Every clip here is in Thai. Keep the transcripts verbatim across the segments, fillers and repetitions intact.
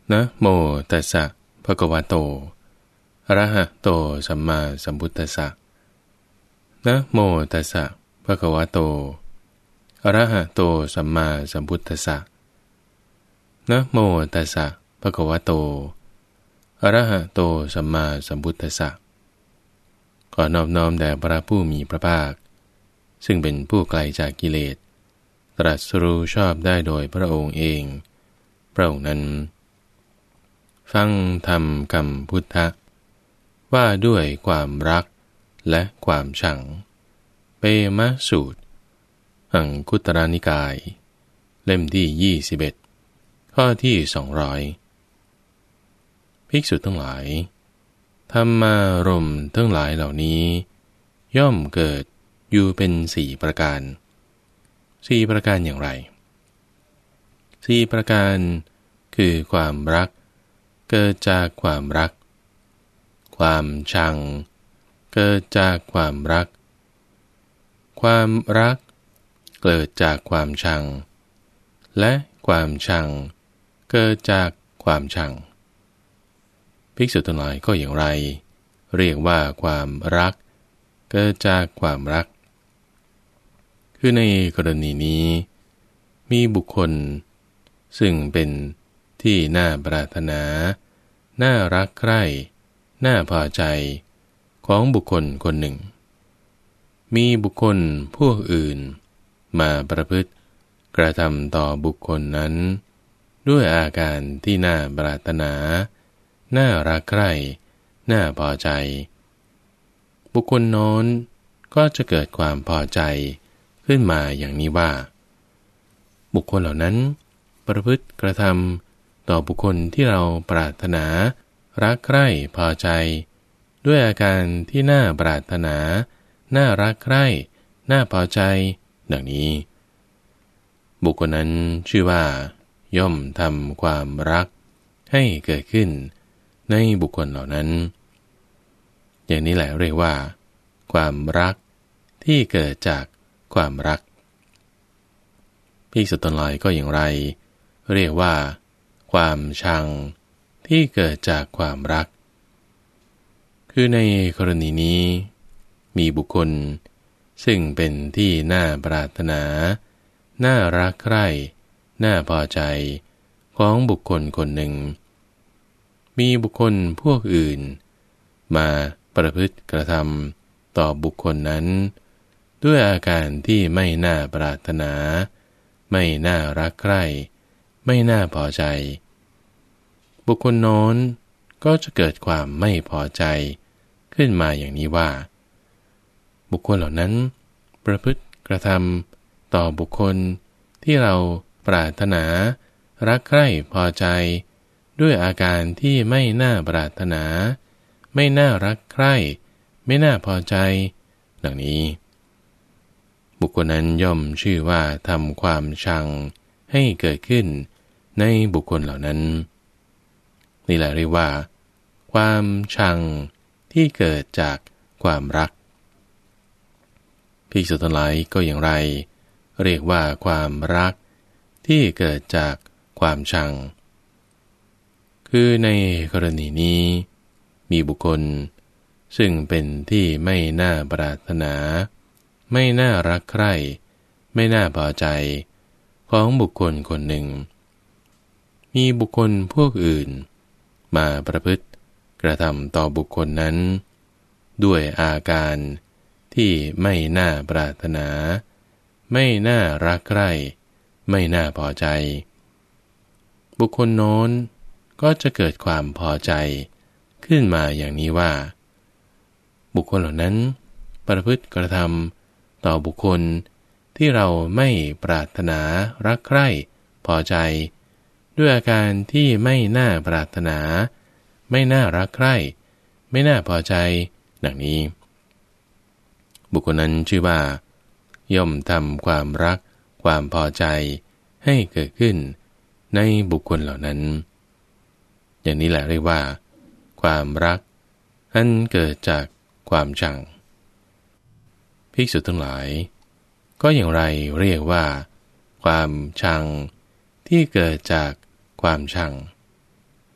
นะโมตัสสะภะคะวะโตอะระหะโตสัมมาสัมพุทธัสสะนะโมตัสสะภะคะวะโตอะระหะโตสัมมาสัมพุทธัสสะนะโมตัสสะภะคะวะโตอะระหะโตสัมมาสัมพุทธัสสะขอนอบน้อมแด่พระผู้มีพระภาคซึ่งเป็นผู้ไกลจากกิเลสตรัสรู้ชอบได้โดยพระองค์เองพระองค์นั้นฟังธรรมคำพุทธะว่าด้วยความรักและความชังเปมะสูตรอังคุตตรนิกายเล่มที่ยี่สิบเอ็ดข้อที่สองร้อยภิกษุทั้งหลายธรรมารมณ์ทั้งหลายเหล่านี้ย่อมเกิดอยู่เป็นสี่ประการสี่ประการอย่างไรสี่ประการคือความรักเกิดจากความรักความชังเกิดจากความรักความรักเกิดจากความชังและความชังเกิดจากความชังภิกษุทั้งหลายก็อย่างไรเรียกว่าความรักเกิดจากความรักคือในกรณีนี้มีบุคคลซึ่งเป็นที่น่าปรารถนาน่ารักใคร่น่าพอใจของบุคคลคนหนึ่งมีบุคคลพวกอื่นมาประพฤติกระทำต่อบุคคลนั้นด้วยอาการที่น่าปรารถนาน่ารักใคร่น่าพอใจบุคคลโน้นก็จะเกิดความพอใจขึ้นมาอย่างนี้ว่าบุคคลเหล่านั้นประพฤติกระทำต่อบุคคลที่เราปรารถนารักใคร่พอใจด้วยอาการที่น่าปรารถนาน่ารักใคร่น่าพอใจดังนี้บุคคลนั้นชื่อว่าย่อมทำความรักให้เกิดขึ้นในบุคคลเหล่านั้นอย่างนี้แหละเรียกว่าความรักที่เกิดจากความรักภิกษุทั้งหลายก็อย่างไรเรียกว่าความชังที่เกิดจากความรักคือในกรณีนี้มีบุคคลซึ่งเป็นที่น่าปรารถนาน่ารักใคร่น่าพอใจของบุคคลคนหนึ่งมีบุคคลพวกอื่นมาประพฤติกระทำต่อบุคคลนั้นด้วยอาการที่ไม่น่าปรารถนาไม่น่ารักใคร่ไม่น่าพอใจบุคคลโน้นก็จะเกิดความไม่พอใจขึ้นมาอย่างนี้ว่าบุคคลเหล่านั้นประพฤติกระทำต่อบุคคลที่เราปรารถนารักใคร่พอใจด้วยอาการที่ไม่น่าปรารถนาไม่น่ารักใคร่ไม่น่าพอใจดังนี้บุคคลนั้นย่อมชื่อว่าทำความชังให้เกิดขึ้นในบุคคลเหล่านั้นนี่แหละเรียกว่าความชังที่เกิดจากความรักภิกษุทั้งหลายก็อย่างไรเรียกว่าความรักที่เกิดจากความชังคือในกรณีนี้มีบุคคลซึ่งเป็นที่ไม่น่าปรารถนาไม่น่ารักใคร่ไม่น่าพอใจของบุคคลคนหนึ่งมีบุคคลพวกอื่นมาประพฤติกระทำต่อบุคคลนั้นด้วยอาการที่ไม่น่าปรารถนาไม่น่ารักใคร่ไม่น่าพอใจบุคคลโน้นก็จะเกิดความพอใจขึ้นมาอย่างนี้ว่าบุคคลเหล่านั้นประพฤติกระทำต่อบุคคลที่เราไม่ปรารถนารักใคร่พอใจด้วยอาการที่ไม่น่าปรารถนาไม่น่ารักใคร่ไม่น่าพอใจดังนี้บุคคลนั้นชื่อว่าย่อมทำความรักความพอใจให้เกิดขึ้นในบุคคลเหล่านั้นอย่างนี้แหละเรียกว่าความรักอันเกิดจากความชังภิกษุทั้งหลายก็อย่างไรเรียกว่าความชังที่เกิดจากความชัง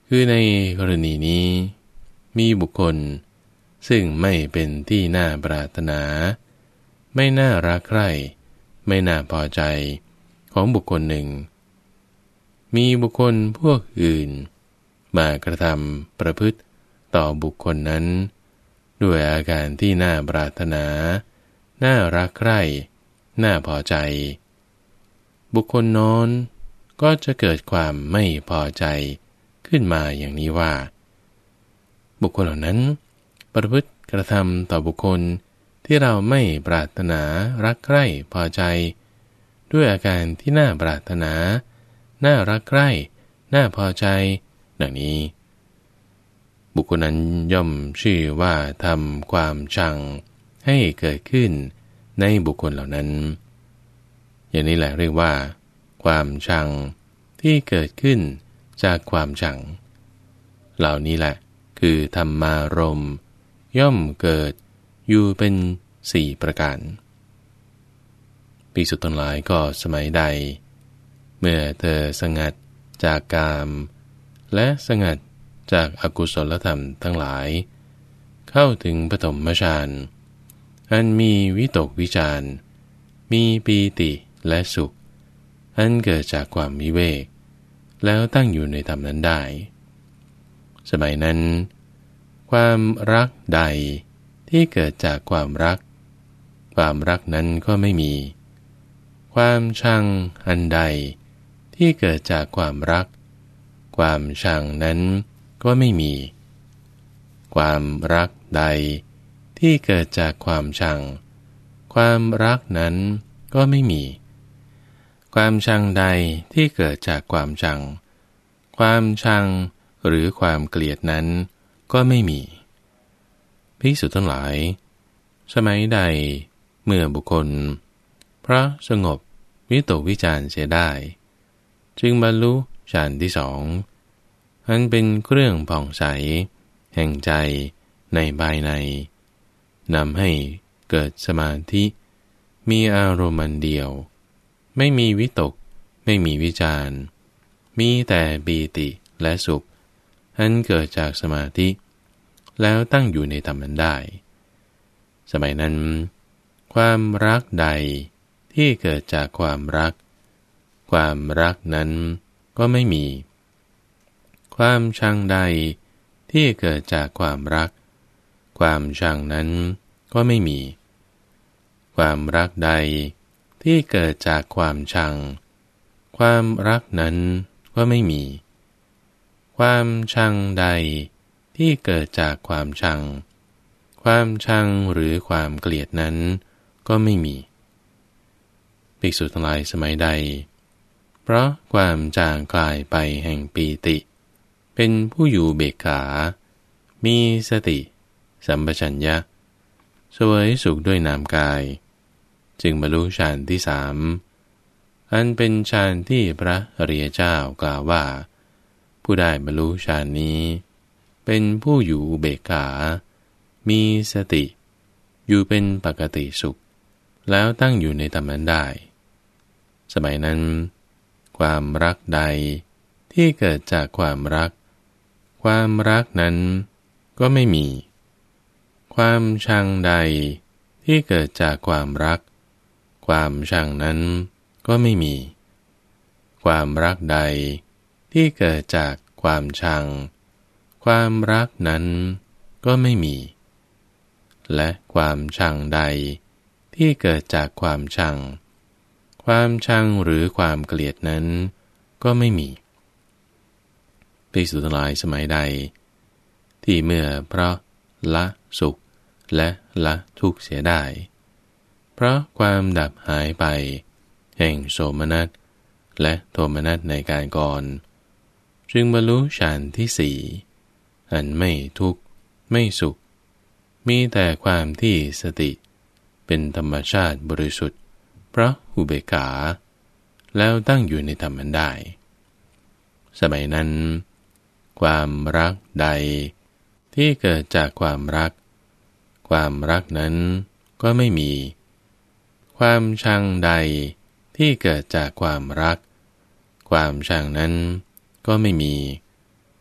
คือในกรณีนี้มีบุคคลซึ่งไม่เป็นที่น่าปรารถนาไม่น่ารักใคร่ไม่น่าพอใจของบุคคลหนึ่งมีบุคคลพวกอื่นมากระทำประพฤติต่อบุคคลนั้นด้วยอาการที่น่าปรารถนาน่ารักใคร่น่าพอใจบุคคลโน้นก็จะเกิดความไม่พอใจขึ้นมาอย่างนี้ว่าบุคคลเหล่านั้นประพฤติกระทำต่อบุคคลที่เราไม่ปรารถนารักใคร่พอใจด้วยอาการที่น่าปรารถนาน่ารักใคร่น่าพอใจดังนี้บุคคลนั้นย่อมชื่อว่าทำความชังให้เกิดขึ้นในบุคคลเหล่านั้นอย่างนี้แหละเรียกว่าความชังที่เกิดขึ้นจากความชังเหล่านี้แหละคือธรรมารมณ์ย่อมเกิดอยู่เป็นสี่ประการภิกษุทั้งหลายก็สมัยใดเมื่อเธอสงัดจากกามและสงัดจากอกุศลธรรมทั้งหลายเข้าถึงปฐมฌานอันมีวิตกวิจารมีปีติและสุขอันเกิดจากความวิเวกแล้วตั้งอยู่ในธรรมนั้นได้สมัยนั้นความรักใดที่เกิดจากความรักความรักนั้นก็ไม่มีความชังอันใดที่เกิดจากความรักความชังนั้นก็ไม่มีความรักใดที่เกิดจากความชังความรักนั้นก็ไม่มีความชังใดที่เกิดจากความชังความชังหรือความเกลียดนั้นก็ไม่มีภิกษุทั้งหลายสมัยใดเมื่อบุคคลเพราะสงบวิตกวิจารเสียได้จึงบรรลุฌานที่สองอันเป็นเครื่องผ่องใสแห่งใจในภายในนำให้เกิดสมาธิมีอารมณ์อันเดียวไม่มีวิตกไม่มีวิจารมีแต่ปีติและสุขอันเกิดจากสมาธิแล้วตั้งอยู่ในธรรมนั้นได้สมัยนั้นความรักใดที่เกิดจากความรักความรักนั้นก็ไม่มีความชังใดที่เกิดจากความรักความชังนั้นก็ไม่มีความรักใดที่เกิดจากความชังความรักนั้นก็ไม่มีความชังใดที่เกิดจากความชังความชังหรือความเกลียดนั้นก็ไม่มีภิกษุทั้งหลายสมัยใดเพราะความจางคลายไปแห่งปีติเป็นผู้อยู่เบกขามีสติสัมปชัญญะเสวยสุขด้วยนามกายจึงบรรลุฌานที่สามอันเป็นฌานที่พระอริยเจ้ากล่าวว่าผู้ได้บรรลุฌานนี้เป็นผู้อยู่เบกขามีสติอยู่เป็นปกติสุขแล้วตั้งอยู่ในธรรมนั้นได้สมัยนั้นความรักใดที่เกิดจากความรักความรักนั้นก็ไม่มีความชังใดที่เกิดจากความรักความชังนั้นก็ไม่มีความรักใดที่เกิดจากความชังความรักนั้นก็ไม่มีและความชังใดที่เกิดจากความชังความชังหรือความเกลียดนั้นก็ไม่มีภิกษุทั้งหลายสมัยใดที่เมื่อเพราะละสุขและละทุกข์เสียได้เพราะความดับหายไปแห่งโสมนัสและโทมนัสในการก่อนจึงบรรลุฌานที่สี่อันไม่ทุกข์ไม่สุขมีแต่ความที่สติเป็นธรรมชาติบริสุทธิ์เพราะอุเบกขาแล้วตั้งอยู่ในธรรมนั้นได้สมัยนั้นความรักใดที่เกิดจากความรักความรักนั้นก็ไม่มีความชังใดที่เกิดจากความรักความชังนั้นก็ไม่มีค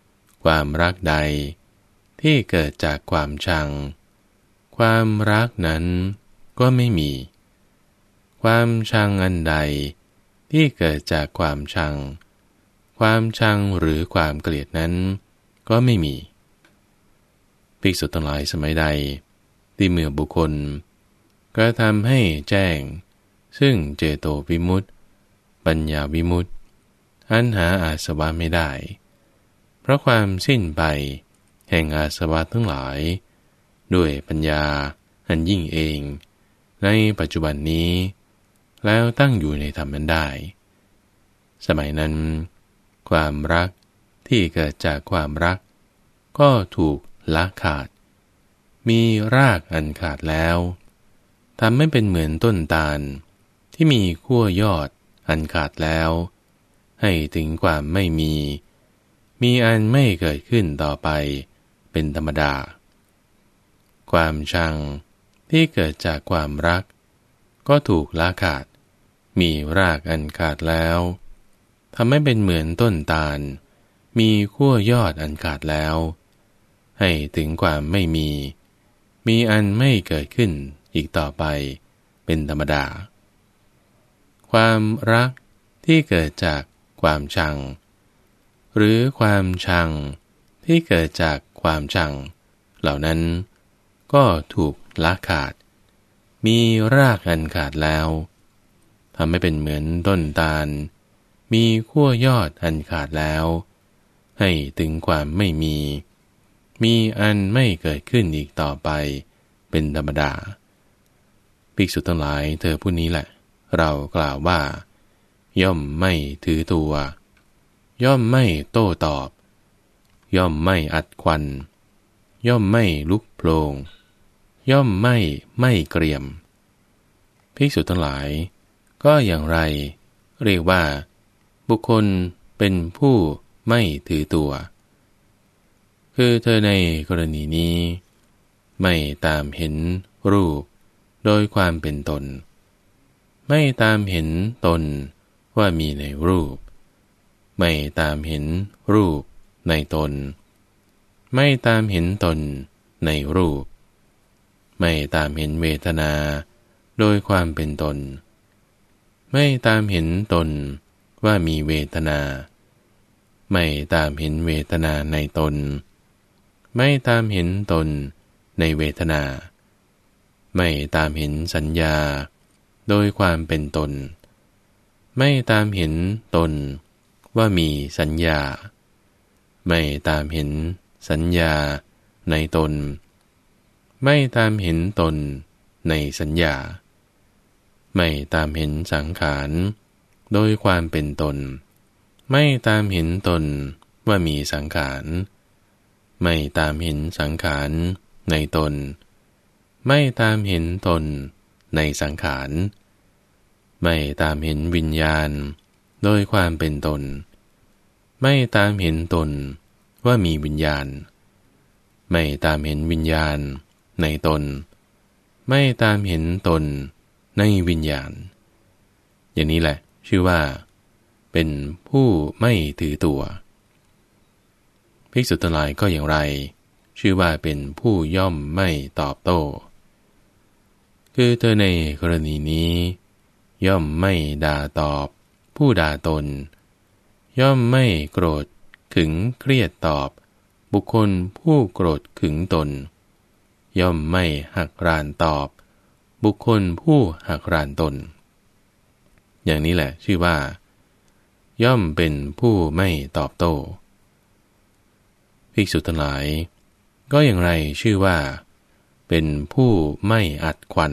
ความรักใดที่เกิดจากความชังความรักนั้นก็ไม่มีความชังอันใดที่เกิดจากความชังความชังหรือความเกลียดนั้นก็ไม่มีภิกษุทั้งหลายสมัยใดที่เมื่อบุคคลกระทำให้แจ้งซึ่งเจโตวิมุตติปัญญาวิมุตติอันหาอาสวะไม่ได้เพราะความสิ้นไปแห่งอาสวะทั้งหลายด้วยปัญญาอันยิ่งเองในปัจจุบันนี้แล้วตั้งอยู่ในธรรมนั้นได้สมัยนั้นความรักที่เกิดจากความรักก็ถูกละขาดมีรากอันขาดแล้วทำให้เป็นเหมือนต้นตาลที่มีขั้วยอดอันขาดแล้วให้ถึงความไม่มีมีอันไม่เกิดขึ้นต่อไปเป็นธรรมดาความชังที่เกิดจากความรักก็ถูกละขาดมีรากอันขาดแล้วทำให้เป็นเหมือนต้นตาลมีขั้วยอดอันขาดแล้วให้ถึงความไม่มีมีอันไม่เกิดขึ้นอีกต่อไปเป็นธรรมดาความรักที่เกิดจากความชังหรือความชังที่เกิดจากความชังเหล่านั้นก็ถูกละขาดมีรากอันขาดแล้วทำให้เป็นเหมือนต้นตาลมีขั้วยอดอันขาดแล้วให้ถึงความไม่มีมีอันไม่เกิดขึ้นอีกต่อไปเป็นธรรมดาภิกษุทั้งหลายเธอผู้นี้แหละเรากล่าวว่าย่อมไม่ถือตัวย่อมไม่โต้ตอบย่อมไม่อัดควันย่อมไม่ลุกโพลงย่อมไม่ไม่เกรียมภิกษุทั้งหลายก็อย่างไรเรียกว่าบุคคลเป็นผู้ไม่ถือตัวคือเธอในกรณีนี้ไม่ตามเห็นรูปโดยความเป็นตนไม่ตามเห็นตนว่ามีในรูปไม่ตามเห็นรูปในตนไม่ตามเห็นตนในรูปไม่ตามเห็นเวทนาโดยความเป็นตนไม่ตามเห็นตนว่ามีเวทนาไม่ตามเห็นเวทนาในตนไม่ตามเห็นตนในเวทนาไม่ตามเห็นสัญญาโดยความเป็นตนไม่ตามเห็นตนว่ามีสัญญาไม่ตามเห็นสัญญาในตนไม่ตามเห็นตนในสัญญาไม่ตามเห็นสังขารโดยความเป็นตนไม่ตามเห็นตนว่ามีสังขารไม่ตามเห็นสังขารในตนไม่ตามเห็นตนในสังขารไม่ตามเห็นวิญญาณโดยความเป็นตนไม่ตามเห็นตนว่ามีวิญญาณไม่ตามเห็นวิญญาณในตนไม่ตามเห็นตนในวิญญาณอย่างนี้แหละชื่อว่าเป็นผู้ไม่ถือตัวภิกษุทั้งหลายก็อย่างไรชื่อว่าเป็นผู้ย่อมไม่ตอบโต้คือเธอในกรณีนี้ย่อมไม่ด่าตอบผู้ด่าตนย่อมไม่โกรธขึงเครียดตอบบุคคลผู้โกรธขึงตนย่อมไม่หักรานตอบบุคคลผู้หักรานตนอย่างนี้แหละชื่อว่าย่อมเป็นผู้ไม่ตอบโต้ภิกษุทั้งหลายก็อย่างไรชื่อว่าเป็นผู้ไม่อัดควัน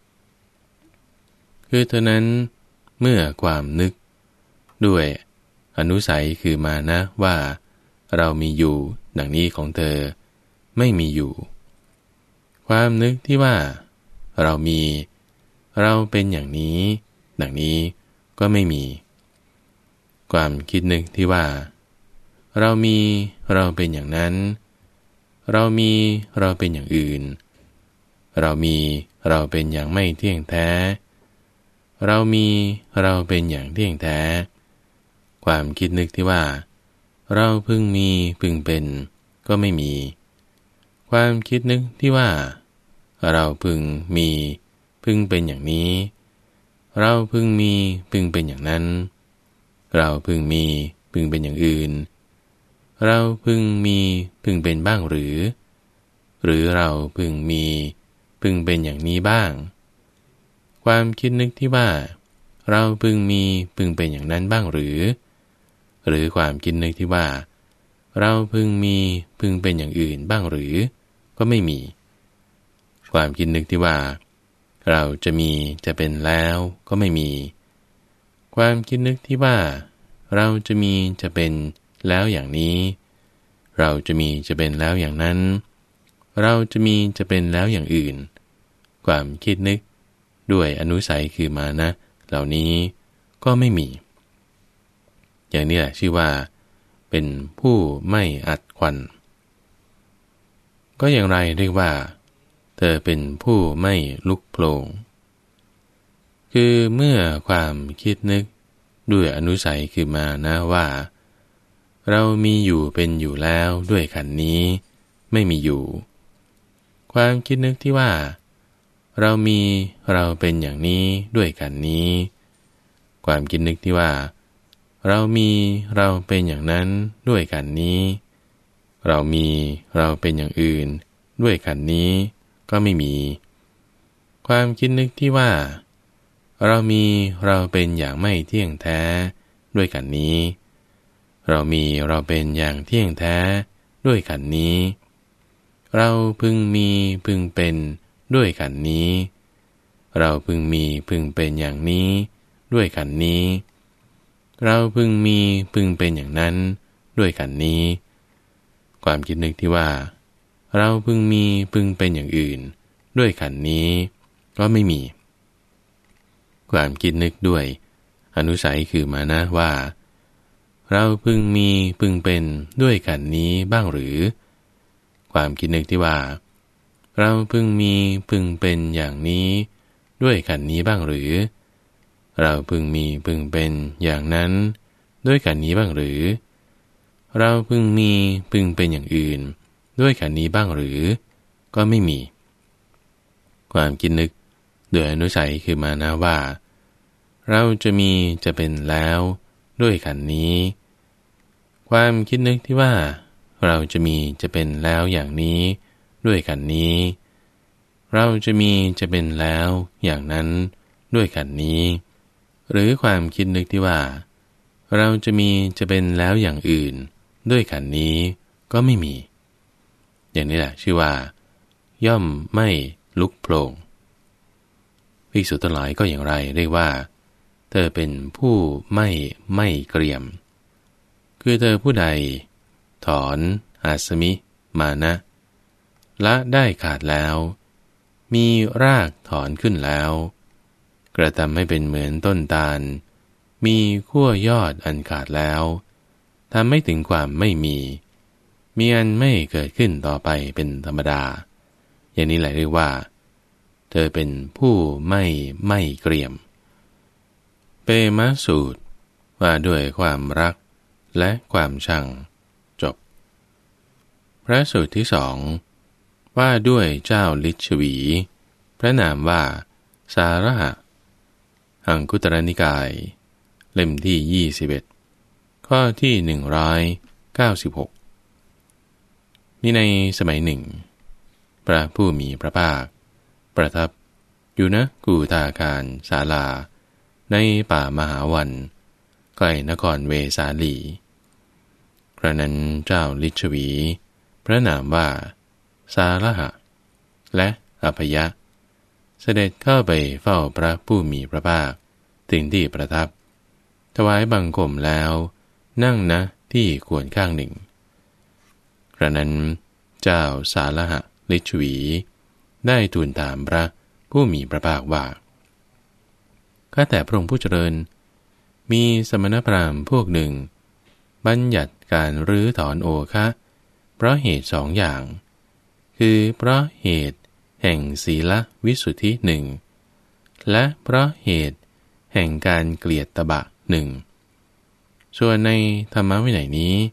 คือเธอนั้นเมื่อความนึกด้วยอนุสัยคือมานะว่าเรามีอยู่ดังนี้ของเธอไม่มีอยู่ความนึกที่ว่าเรามีเราเป็นอย่างนี้ดังนี้ก็ไม่มีความคิดนึกที่ว่าเรามีเราเป็นอย่างนั้นเรามีเราเป็นอย่างอื่นเรามีเราเป็นอย่างไม่เที่ยงแท้เรามีเราเป็นอย่างเที่ยงแท้ความคิดนึกที่ว่าเราพึงมีพึงเป็นก็ไม่มีความคิดนึกที่ว่าเราพึงมีพึงเป็นอย่างนี้เราพึงมีพึงเป็นอย่างนั้นเราพึงมีพึงเป็นอย่างอื่นเราพึงมีพึงเป็นบ้างหรือหรือเราพึงมีพึงเป็นอย่างนี้บ้างความคิดนึกที่ว่าเราพึงมีพึงเป็นอย่างนั้นบ้างหรือหรือความคิดนึกที่ว่าเราพึงมีพึงเป็นอย่างอื่นบ้างหรือก็ไม่มีความคิดนึกที่ว่าเราจะมีจะเป็นแล้วก็ไม่มีความคิดนึกที่ว่าเราจะมีจะเป็นแล้วอย่างนี้เราจะมีจะเป็นแล้วอย่างนั้นเราจะมีจะเป็นแล้วอย่างอื่นความคิดนึกด้วยอนุสัยคือมานะเหล่านี้ก็ไม่มีอย่างนี้แหละชื่อว่าเป็นผู้ไม่อัดควันก็อย่างไรเรียกว่าเธอเป็นผู้ไม่ลุกโผล่คือเมื่อความคิดนึกด้วยอนุสัยคือมานะว่าเรามีอยู่เป็นอยู่แล้วด้วยขันธ์นี้ไม่มีอยู่ความคิดนึกที่ว่าเรามีเราเป็นอย่างนี้ด้วยขันธ์นี้ความคิดนึกที่ว่าเรามีเราเป็นอย่างนั้นด้วยขันธ์นี้เรามีเราเป็นอย่างอื่นด้วยขันธ์นี้ก็ไม่มีความคิดนึกที่ว่าเรามีเราเป็นอย่างไม่เที่ยงแท้ด้วยขันธ์นี้เรามีเราเป็นอย่างเที่ยงแท้ด้วยขันธ์นี้เราพึงมีพึงเป็นด้วยขันธ์นี้เราพึงมีพึงเป็นอย่างนี้ด้วยขันธ์นี้เราพึงมีพึงเป็นอย่างนั้นด้วยขันธ์นี้ความคิดนึกที่ว่าเราพึงมีพึงเป็นอย่างอื่นด้วยขันธ์นี้ก็ไม่มีความคิดนึกด้วยอนุสัยคือมานะว่าเราพึงมีพึงเป็นด้วยขันธ์นี้บ้างหรือความคิดนึกที่ว่าเราพึงมีพึงเป็นอย่างนี้ด้วยขันธ์นี้บ้างหรือเราพึงมีพึงเป็นอย่างนั้นด้วยขันธ์นี้บ้างหรือเราพึงมีพึงเป็นอย่างอื่นด้วยขันธ์นี้บ้างหรือก็ไม่มีความคิดนึกด้วยอนุสัยคือมานะว่าเราจะมีจะเป็นแล้วด้วยขันธ์นี้ความคิดนึกที่ว่าเราจะมีจะเป็นแล้วอย่างนี้ด้วยขันธ์นี้เราจะมีจะเป็นแล้วอย่างนั้นด้วยขันธ์นี้หรือความคิดนึกที่ว่าเราจะมีจะเป็นแล้วอย่างอื่นด้วยขันธ์นี้ก็ไม่มีอย่างนี้แหละชื่อว่าย่อมไม่ลุกโผล่ภิกษุทั้งหลายก็อย่างไรเรียกว่าเธอเป็นผู้ไม่ไม่เกรียมคือเธอผู้ใดถอนอาสมิมานะละได้ขาดแล้วมีรากถอนขึ้นแล้วกระทำให้เป็นเหมือนต้นตาลมีขั้วยอดอันขาดแล้วทำให้ถึงความไม่มีมีอันไม่เกิดขึ้นต่อไปเป็นธรรมดาอย่างนี้แหละเรียกว่าเธอเป็นผู้ไม่ไม่เกรียมเปมะสูตรว่าด้วยความรักและความชังจบพระสูตรที่สองว่าด้วยเจ้าลิชวีพระนามว่าสาระหะอังคุตรนิกายเล่มที่ยี่สิบเอ็ดข้อที่หนึ่งร้อยเก้าสิบหกนี่ในสมัยหนึ่งพระผู้มีพระภาคประทับอยู่ณกูฏาการศาลาในป่ามหาวันใกล้นครเวสาลีครั้งนั้นเจ้าลิชวีพระนามว่าสาระหะและอภยะเสด็จเข้าไปเฝ้าพระผู้มีพระภาคถึงที่ประทับถวายบังคมแล้วนั่งณที่ควรข้างหนึ่งครั้งนั้นเจ้าสาระหะลิชวีได้ทูลถามพระผู้มีพระภาคว่าข้าแต่พระองค์ผู้เจริญมีสมณพราหมณ์พวกหนึ่งบัญญัติการรื้อถอนโอคะเพราะเหตุสองอย่างคือเพราะเหตุแห่งศีลวิสุทธิหนึ่งและเพราะเหตุแห่งการเกลียดตบะหนึ่งส่วนในธรรมวินัยนี้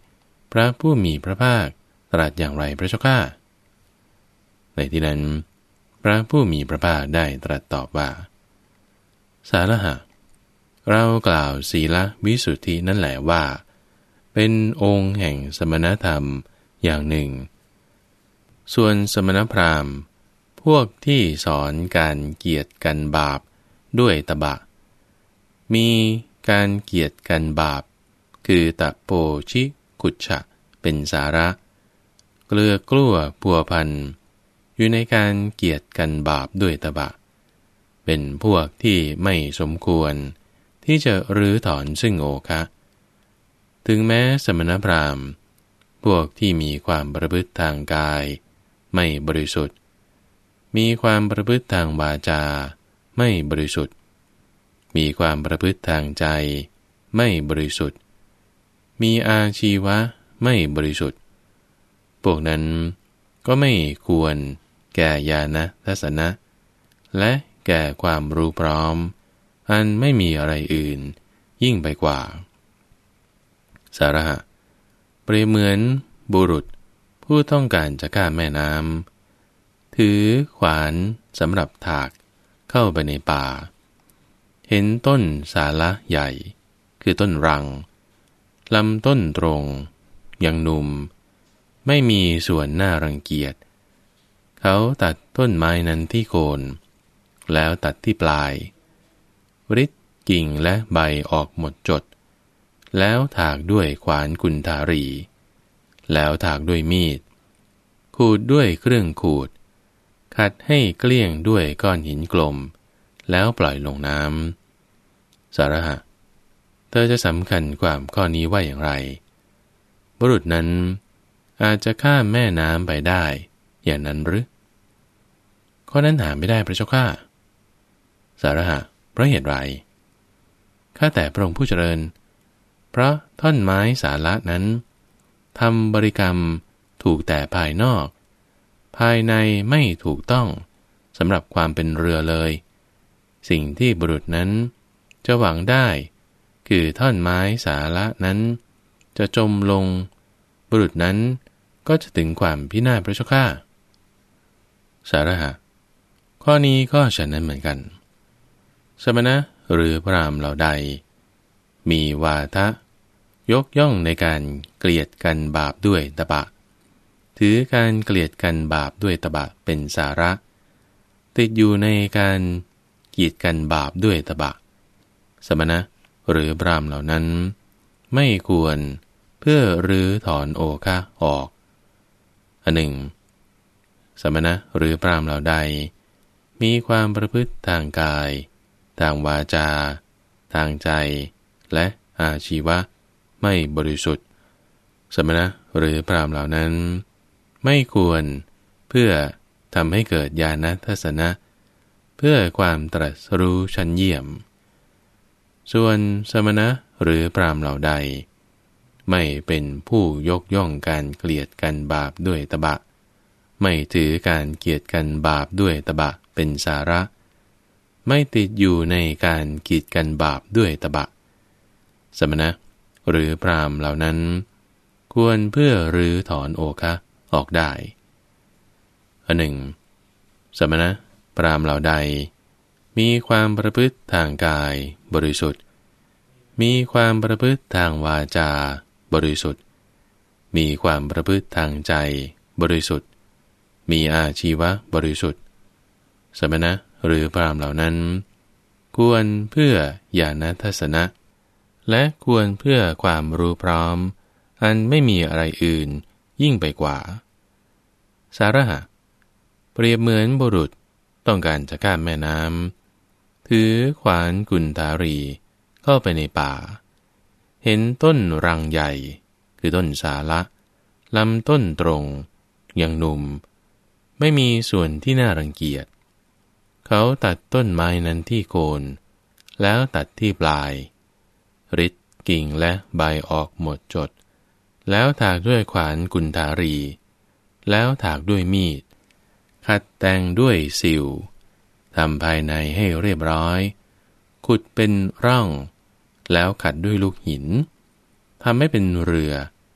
พระผู้มีพระภาคตรัสอย่างไรพระเจ้าข้าในที่นั้นพระผู้มีพระภาคได้ตรัสตอบว่าสารหะเรากล่าวศีลวิสุทธินั่นแหละว่าเป็นองค์แห่งสมณธรรมอย่างหนึ่งส่วนสมณพราหมณ์พวกที่สอนการเกียรติกันบาปด้วยตบะมีการเกียรติกันบาปคือตะโปชิกุจฉะเป็นสาระเกลือกลั้วพัวพันอยู่ในการเกียรติกันบาปด้วยตบะเป็นพวกที่ไม่สมควรที่จะรื้อถอนซึ่งโอคะถึงแม้สมณพราหมณ์พวกที่มีความประพฤติทางกายไม่บริสุทธิ์มีความประพฤติทางวาจาไม่บริสุทธิ์มีความประพฤติทางใจไม่บริสุทธิ์มีอาชีวะไม่บริสุทธิ์พวกนั้นก็ไม่ควรแก่ญาณทัสสนะและแก่ความรู้พร้อมอันไม่มีอะไรอื่นยิ่งไปกว่าสาระเปรียบเหมือนบุรุษผู้ต้องการจะข้ามแม่น้ำถือขวานสำหรับถากเข้าไปในป่าเห็นต้นสาละใหญ่คือต้นรังลำต้นตรงยังหนุ่มไม่มีส่วนน่ารังเกียจเขาตัดต้นไม้นั้นที่โคนแล้วตัดที่ปลายริดกิ่งและใบออกหมดจดแล้วถากด้วยขวานกุนทารีแล้วถากด้วยมีดขูดด้วยเครื่องขูดขัดให้เกลี้ยงด้วยก้อนหินกลมแล้วปล่อยลงน้ำสาระหะเธอจะสำคัญความข้อนี้ว่าอย่างไรบุรุษนั้นอาจจะข้ามแม่น้ำไปได้อย่างนั้นหรือข้อนั้นหาไม่ได้พระเจ้าข้าสาระหะเพราะเหตุไรข้าแต่พระองค์ผู้เจริญเพราะท่อนไม้สาละนั้นทำบริกรรมถูกแต่ภายนอกภายในไม่ถูกต้องสำหรับความเป็นเรือเลยสิ่งที่บุรุษนั้นจะหวังได้คือท่อนไม้สาละนั้นจะจมลงบุรุษนั้นก็จะถึงความพินาศพระเจ้าข้าสาระหะข้อนี้ก็ฉะนั้นเหมือนกันสมณะหรือพราหมณ์เหล่าใดมีวาทะยกย่องในการเกลียดกันบาปด้วยตบะถือการเกลียดกันบาปด้วยตบะเป็นสาระติดอยู่ในการเกียดกันบาปด้วยตบะสมณะหรือพราหมณ์เหล่านั้นไม่ควรเพื่อรื้อถอนโอคะออกอันหนึ่งสมณะหรือพราหมณ์เหล่าใดมีความประพฤติทางกายทางวาจาทางใจและอาชีวะไม่บริสุทธิ์สมณะหรือพราหมณ์เหล่านั้นไม่ควรเพื่อทำให้เกิดญาณทัสสนะเพื่อความตรัสรู้ชั้นเยี่ยมส่วนสมณะหรือพราหมณ์เหล่าใดไม่เป็นผู้ยกย่องการเกลียดกันบาปด้วยตบะไม่ถือการเกลียดกันบาปด้วยตบะเป็นสาระไม่ติดอยู่ในการกีดกันบาปด้วยตบะสมณะหรือพราหมณ์เหล่านั้นควรเพื่อรื้อถอนโอคะออกได้อันหนึ่งสมณะพราหมณ์เหล่าใดมีความประพฤติทางกายบริสุทธิ์มีความประพฤติทางวาจาบริสุทธิ์มีความประพฤติทางใจบริสุทธิ์มีอาชีวะบริสุทธิ์สมณะหรือพราหมณ์เหล่านั้นควรเพื่อญาณทัสสนะและควรเพื่อความรู้พร้อมอันไม่มีอะไรอื่นยิ่งไปกว่าสาระหะเปรียบเหมือนบุรุษต้องการจะข้ามแม่น้ำถือขวานกุนทารีเข้าไปในป่าเห็นต้นรังใหญ่คือต้นสาละลำต้นตรงยังหนุ่มไม่มีส่วนที่น่ารังเกียจเขาตัดต้นไม้นั้นที่โคนแล้วตัดที่ปลายริดกิ่งและใบออกหมดจดแล้วถากด้วยขวานกุนทารีแล้วถากด้วยมีดขัดแต่งด้วยสิวทำภายในให้เรียบร้อยขุดเป็นร่องแล้วขัดด้วยลูกหินทำให้เป็นเรือ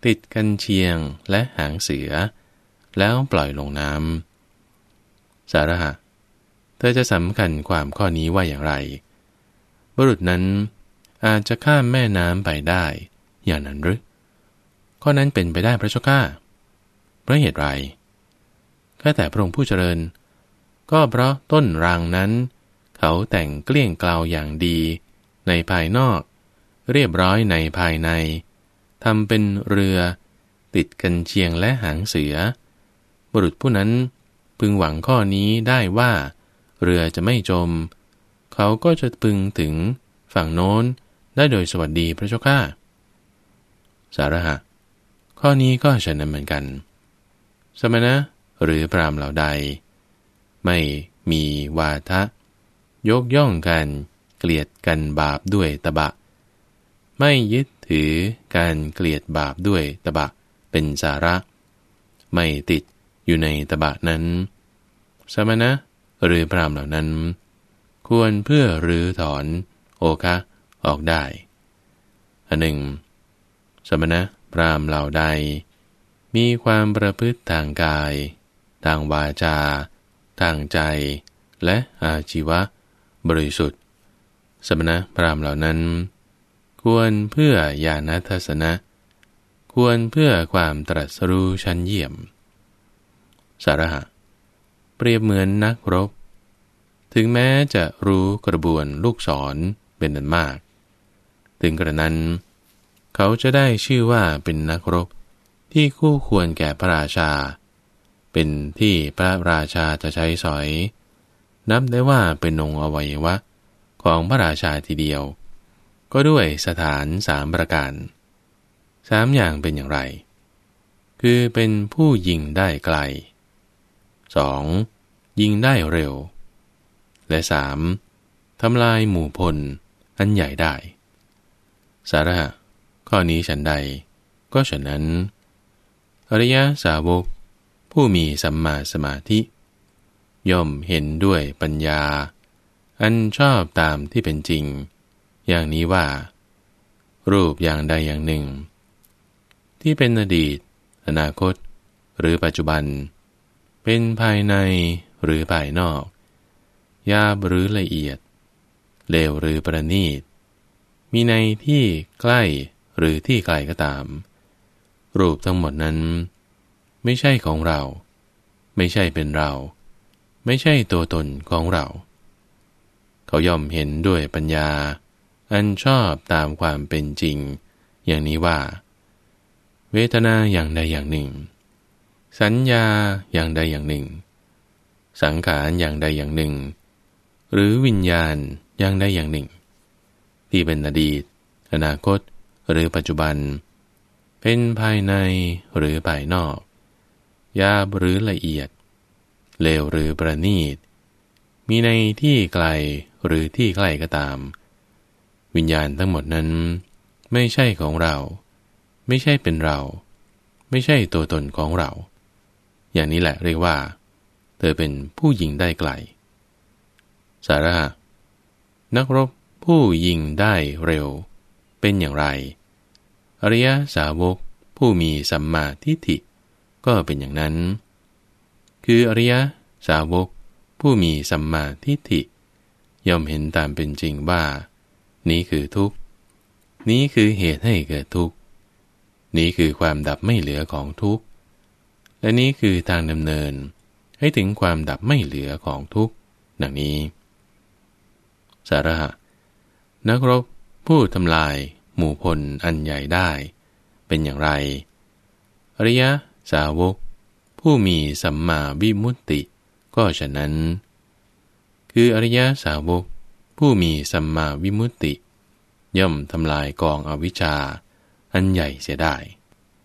ติดกันเชียงและหางเสือแล้วปล่อยลงน้ำสาระหะเธอจะสำคัญความข้อนี้ว่าอย่างไรบุรุษนั้นอาจจะข้ามแม่น้ำไปได้อย่างนั้นหรือข้อนั้นเป็นไปได้พระเจ้าข้าเพราะเหตุไรข้าแต่พระองค์ผู้เจริญก็เพราะต้นรางนั้นเขาแต่งเกลี้ยงเกลาอย่างดีในภายนอกเรียบร้อยในภายในทำเป็นเรือติดกันเชียงและหางเสือบุรุษผู้นั้นพึงหวังข้อนี้ได้ว่าเรือจะไม่จมเขาก็จะพึงถึงฝั่งโน้นได้โดยสวัสดีพระเจ้าข้าสาระหะข้อนี้ก็ฉะนั้นเหมือนกันสมณะหรือพราหมณ์เหล่าใดไม่มีวาทะยกย่องกันเกลียดกันบาปด้วยตบะไม่ยึดถือการเกลียดบาปด้วยตบะเป็นสาระไม่ติดอยู่ในตบะนั้นสมณะหรือพราหมณ์เหล่านั้นควรเพื่อรื้อถอนโอคะออกได้อันหนึ่งสมณะพราหมณ์เหล่าใดมีความประพฤติทางกายทางวาจาทางใจและอาชีวะบริสุทธิ์สมณะพราหมณ์เหล่านั้นควรเพื่อญาณทัสนะควรเพื่อความตรัสรู้ชั้นเยี่ยมสาระหะเปรียบเหมือนนักรบถึงแม้จะรู้กระบวนลูกศรเป็นอันมากถึงกระนั้นเขาจะได้ชื่อว่าเป็นนักรบที่คู่ควรแก่พระราชาเป็นที่พระราชาจะใช้สอยนับได้ว่าเป็นองค์อวัยวะของพระราชาทีเดียวก็ด้วยสถานสามประการสามอย่างเป็นอย่างไรคือเป็นผู้ยิงได้ไกลสองยิงได้เร็วและสามทำลายหมู่พลอันใหญ่ได้สาระข้อนี้ฉันใดก็ฉะนั้นอริยสาวกผู้มีสัมมาสมาธิย่อมเห็นด้วยปัญญาอันชอบตามที่เป็นจริงอย่างนี้ว่ารูปอย่างใดอย่างหนึ่งที่เป็นอดีตอนาคตหรือปัจจุบันเป็นภายในหรือภายนอกหยาบหรือละเอียดเลวหรือประณีตมีในที่ใกล้หรือที่ไกลก็ตามรูปทั้งหมดนั้นไม่ใช่ของเราไม่ใช่เป็นเราไม่ใช่ตัวตนของเราเขาย่อมเห็นด้วยปัญญาอันชอบตามความเป็นจริงอย่างนี้ว่าเวทนาอย่างใดอย่างหนึ่งสัญญาอย่างใดอย่างหนึ่งสังขารอย่างใดอย่างหนึ่งหรือวิญญาณอย่างใดอย่างหนึ่งที่เป็นอดีตอนาคตหรือปัจจุบันเป็นภายในหรือภายนอกหยาบหรือละเอียดเลวหรือประณีตมีในที่ไกลหรือที่ใกล้ก็ตามวิญญาณทั้งหมดนั้นไม่ใช่ของเราไม่ใช่เป็นเราไม่ใช่ตัวตนของเราอย่างนี้แหละเรียกว่าเธอเป็นผู้ยิงได้ไกลสาระนักรบผู้ยิงได้เร็วเป็นอย่างไรอริยสาวกผู้มีสัมมาทิฏฐิก็เป็นอย่างนั้นคืออริยสาวกผู้มีสัมมาทิฏฐิย่อมเห็นตามเป็นจริงว่านี้คือทุกข์นี้คือเหตุให้เกิดทุกข์นี้คือความดับไม่เหลือของทุกข์และนี้คือทางดำเนินให้ถึงความดับไม่เหลือของทุกข์ดังนี้สาระนักรบผู้ทำลายหมู่พลอันใหญ่ได้เป็นอย่างไรอริยสาวกผู้มีสัมมาวิมุตติก็ฉะนั้นคืออริยสาวกผู้มีสัมมาวิมุตติย่อมทำลายกองอวิชชาอันใหญ่เสียได้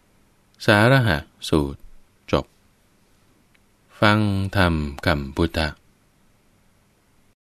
สาระหะสูตรจบฟังธรรมคำพุทธ